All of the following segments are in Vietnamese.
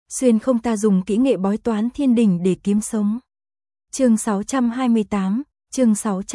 xuyên không ta dùng kỹ nghệ bói toán thiên đình để kiếm sống. Chương 628, chương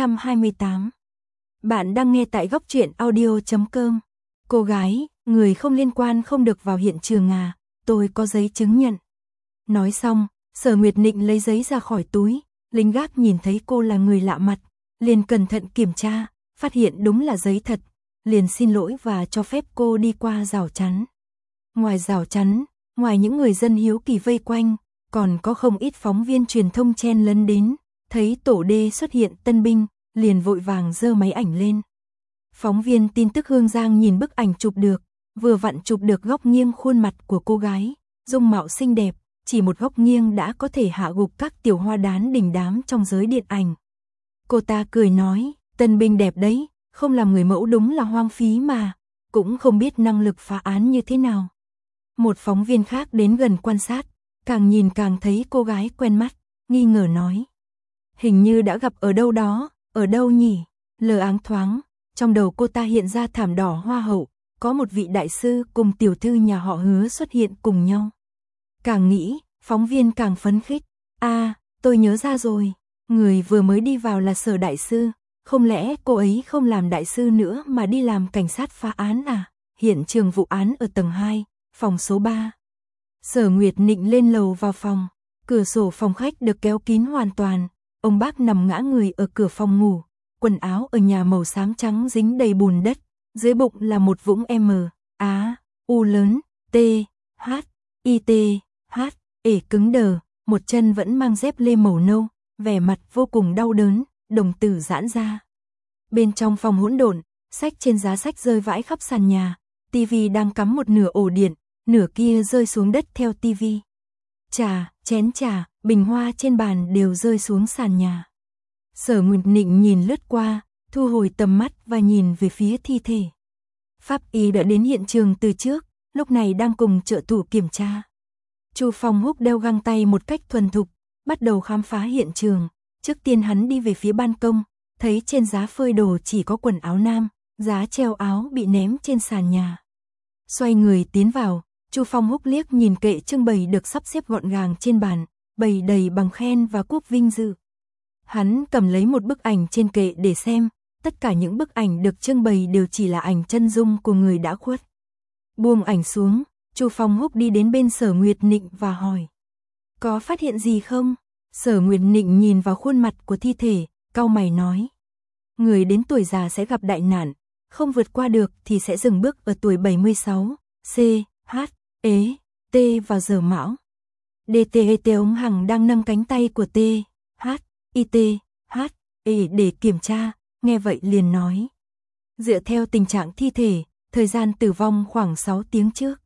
628. Bạn đang nghe tại góc truyện audio.com. Cô gái, người không liên quan không được vào hiện trường à, tôi có giấy chứng nhận. Nói xong, Sở Nguyệt Nịnh lấy giấy ra khỏi túi, lính gác nhìn thấy cô là người lạ mặt, liền cẩn thận kiểm tra, phát hiện đúng là giấy thật, liền xin lỗi và cho phép cô đi qua rào chắn. Ngoài rào chắn, ngoài những người dân hiếu kỳ vây quanh, còn có không ít phóng viên truyền thông chen lấn đến, thấy tổ đê xuất hiện tân binh, liền vội vàng giơ máy ảnh lên. Phóng viên tin tức Hương Giang nhìn bức ảnh chụp được, vừa vặn chụp được góc nghiêng khuôn mặt của cô gái, dung mạo xinh đẹp, chỉ một góc nghiêng đã có thể hạ gục các tiểu hoa đán đình đám trong giới điện ảnh. Cô ta cười nói, tân binh đẹp đấy, không làm người mẫu đúng là hoang phí mà, cũng không biết năng lực phá án như thế nào. Một phóng viên khác đến gần quan sát, càng nhìn càng thấy cô gái quen mắt, nghi ngờ nói. Hình như đã gặp ở đâu đó, ở đâu nhỉ? Lờ áng thoáng, trong đầu cô ta hiện ra thảm đỏ hoa hậu, có một vị đại sư cùng tiểu thư nhà họ Hứa xuất hiện cùng nhau. Càng nghĩ, phóng viên càng phấn khích. Tôi nhớ ra rồi, người vừa mới đi vào là Sở đại sư, không lẽ cô ấy không làm đại sư nữa mà đi làm cảnh sát phá án à? Hiện trường vụ án ở tầng 2, phòng số 3. Sở Nguyệt Nịnh lên lầu vào phòng, cửa sổ phòng khách được kéo kín hoàn toàn, ông bác nằm ngã người ở cửa phòng ngủ, quần áo ở nhà màu xám trắng dính đầy bùn đất, dưới bụng là một vũng M, Á, U lớn, T, H, I T, H, ể cứng đờ, một chân vẫn mang dép lê màu nâu, vẻ mặt vô cùng đau đớn, đồng tử giãn ra. Bên trong phòng hỗn độn, sách trên giá sách rơi vãi khắp sàn nhà, tivi đang cắm một nửa ổ điện, nửa kia rơi xuống đất theo tivi. Trà, chén trà, bình hoa trên bàn đều rơi xuống sàn nhà. Sở Nguyệt Nịnh nhìn lướt qua, thu hồi tầm mắt và nhìn về phía thi thể. Pháp y đã đến hiện trường từ trước, lúc này đang cùng trợ thủ kiểm tra. Chu Phong Húc đeo găng tay một cách thuần thục, bắt đầu khám phá hiện trường. Trước tiên hắn đi về phía ban công, thấy trên giá phơi đồ chỉ có quần áo nam, giá treo áo bị ném trên sàn nhà. Xoay người tiến vào, Chu Phong Húc liếc nhìn kệ trưng bày được sắp xếp gọn gàng trên bàn, bày đầy bằng khen và cúp vinh dự. Hắn cầm lấy một bức ảnh trên kệ để xem, tất cả những bức ảnh được trưng bày đều chỉ là ảnh chân dung của người đã khuất. Buông ảnh xuống, Chu Phong Húc đi đến bên Sở Nguyệt Nịnh và hỏi. Có phát hiện gì không? Sở Nguyệt Nịnh nhìn vào khuôn mặt của thi thể, cau mày nói. Người đến tuổi già sẽ gặp đại nạn, không vượt qua được thì sẽ dừng bước ở tuổi 76, C, H, ế, T vào giờ mão. DTET ống Hằng đang nâng cánh tay của T, H, IT, H, E để kiểm tra, nghe vậy liền nói. Dựa theo tình trạng thi thể, thời gian tử vong khoảng 6 tiếng trước.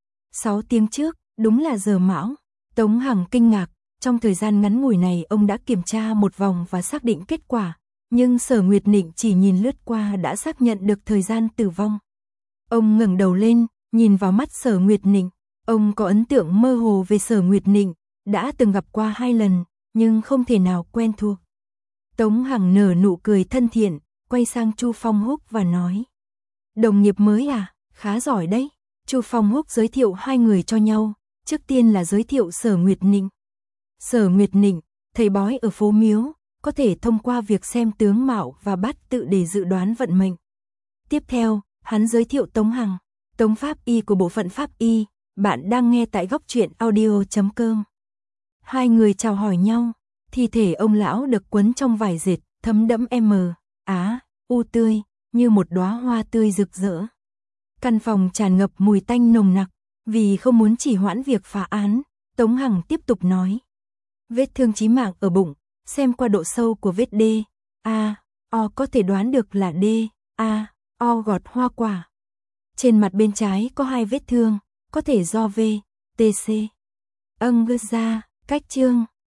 6 tiếng trước, đúng là giờ mão. Tống Hằng kinh ngạc, trong thời gian ngắn ngủi này ông đã kiểm tra một vòng và xác định kết quả, nhưng Sở Nguyệt Nịnh chỉ nhìn lướt qua đã xác nhận được thời gian tử vong. Ông ngẩng đầu lên, nhìn vào mắt Sở Nguyệt Nịnh, ông có ấn tượng mơ hồ về Sở Nguyệt Nịnh, đã từng gặp qua 2 lần, nhưng không thể nào quen thuộc. Tống Hằng nở nụ cười thân thiện, quay sang Chu Phong Húc và nói. Đồng nghiệp mới à, khá giỏi đấy. Chu Phong Húc giới thiệu hai người cho nhau, trước tiên là giới thiệu Sở Nguyệt Nịnh. Sở Nguyệt Nịnh, thầy bói ở phố Miếu, có thể thông qua việc xem tướng mạo và bát tự để dự đoán vận mệnh. Tiếp theo, hắn giới thiệu Tống Hằng, Tống Pháp Y của bộ phận Pháp Y, bạn đang nghe tại góc truyện audio.com. Hai người chào hỏi nhau, thi thể ông lão được quấn trong vải dệt, thấm đẫm M, Á, U tươi, như một đóa hoa tươi rực rỡ. Căn phòng tràn ngập mùi tanh nồng nặc, vì không muốn trì hoãn việc phá án, Tống Hằng tiếp tục nói. Vết thương chí mạng ở bụng, xem qua độ sâu của vết D, A, O có thể đoán được là D, A, O gọt hoa quả. Trên mặt bên trái có 2 vết thương, có thể do V, T, C. Ra, cách chương.